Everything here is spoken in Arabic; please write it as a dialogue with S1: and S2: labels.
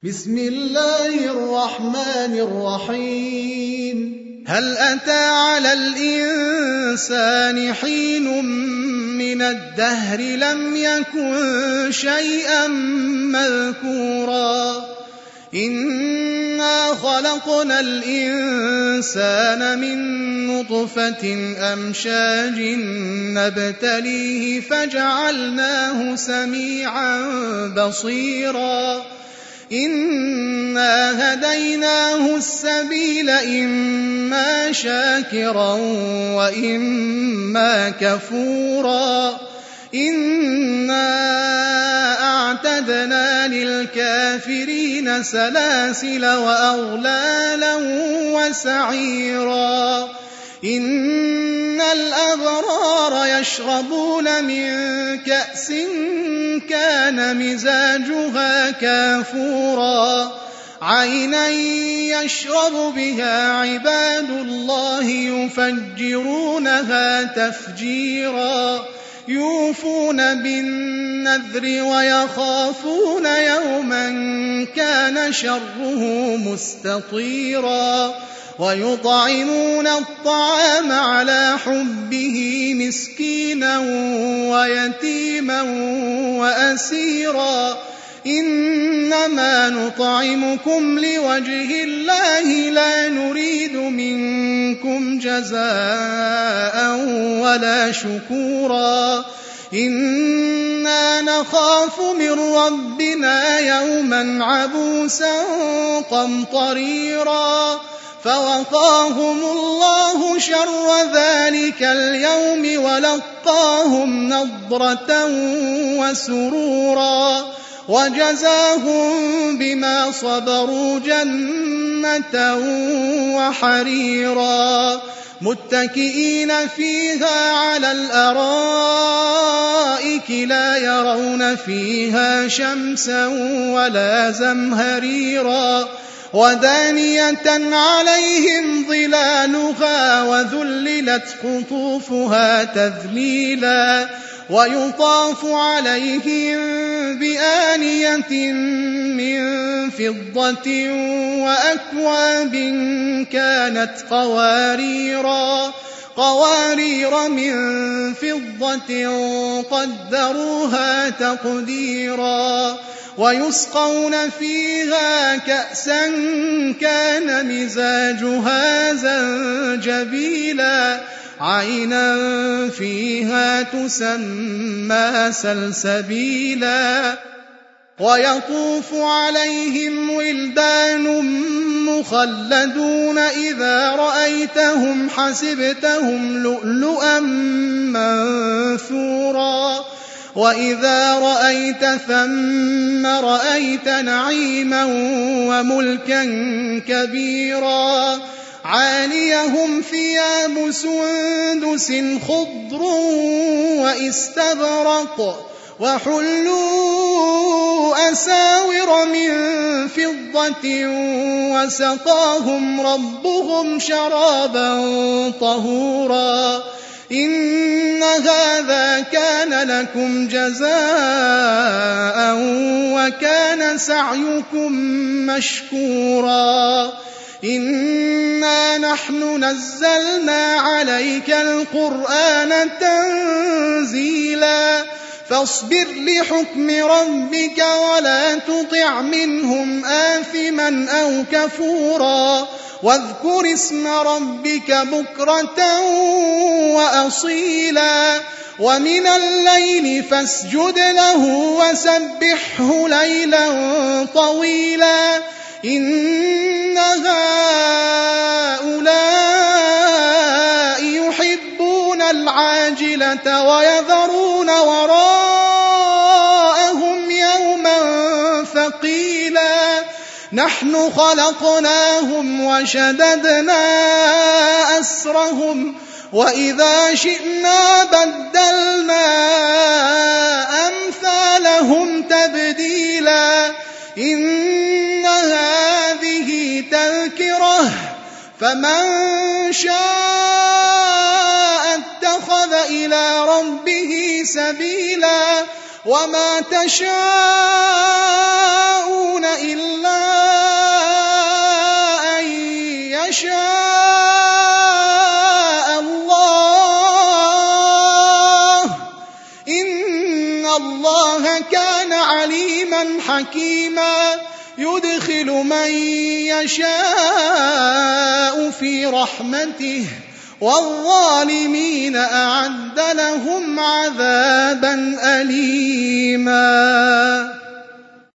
S1: بسم الله الرحمن الرحيم هل أتى على الإنسان حين من الدهر لم يكن شيئا مذكورا إنا خلقنا الإنسان من نطفة أمشاج نبتليه فجعلناه سميعا بصيرا إنا هديناه السبيل إما شاكرا وإما كفورا إنا أعتدنا للكافرين سلاسل وأغلالا وسعيرا إن الأبرار يشربون من كأس كان مزاجها كافورا عينا يشرب بها عباد الله يفجرونها تفجيرا يوفون بالنذر ويخافون يوما كان شره مستطيرا ويطعمون الطعام على حبه مسكينا ويتيما وأسيرا إنما نطعمكم لوجه الله لا نريد منكم جزاء ولا شكورا إنا نخاف من ربنا يوما عبوسا قمطريرا فوقاهم الله شر ذلك اليوم ولقاهم نضرة وسرورا وجزاهم بما صبروا جنة وحريرا متكئين فيها على الأرائك لا يرون فيها شمسا ولا زمهريرا ودانية عليهم ظلالها وذللت قطوفها تذليلا ويطاف عليهم بآنية من فضة وأكواب كانت قوارير من فضة قدروها تقديرا ويسقون فيها كأسا كان مزاجها زنجبيلا عينا فيها تسمى سلسبيلا ويطوف عليهم ولدان مخلدون إذا رأيتهم حسبتهم لؤلؤا منثورا وإذا رأيت ثم رأيت نعيما وملكا كبيرا عاليهم ثياب سندس خضر واستبرق وحلوا أساور من فضة وسقاهم ربهم شرابا طهورا إن هذا كان لكم جزاء وكان سعيكم مشكورا إنا نحن نزلنا عليك القرآن تنزيلا فاصبر لحكم ربك ولا تطع منهم آثما أو كفورا واذكر اسم ربك بكرة وأصيلا ومن الليل فاسجد له وسبحه ليلا طويلا إن هؤلاء يحبون العاجلة ويذرون وراءهم يوما ثقيلا نحن خلقناهم وشددنا أسرهم وإذا شئنا بدلنا أمثالهم تبديلا إن هذه تذكرة فمن شاء اتخذ إلى ربه سبيلا وما تشاءون إلا الله كان عليما حكيما يدخل من يشاء في رحمته والظالمين أعد لهم عذابا أليما.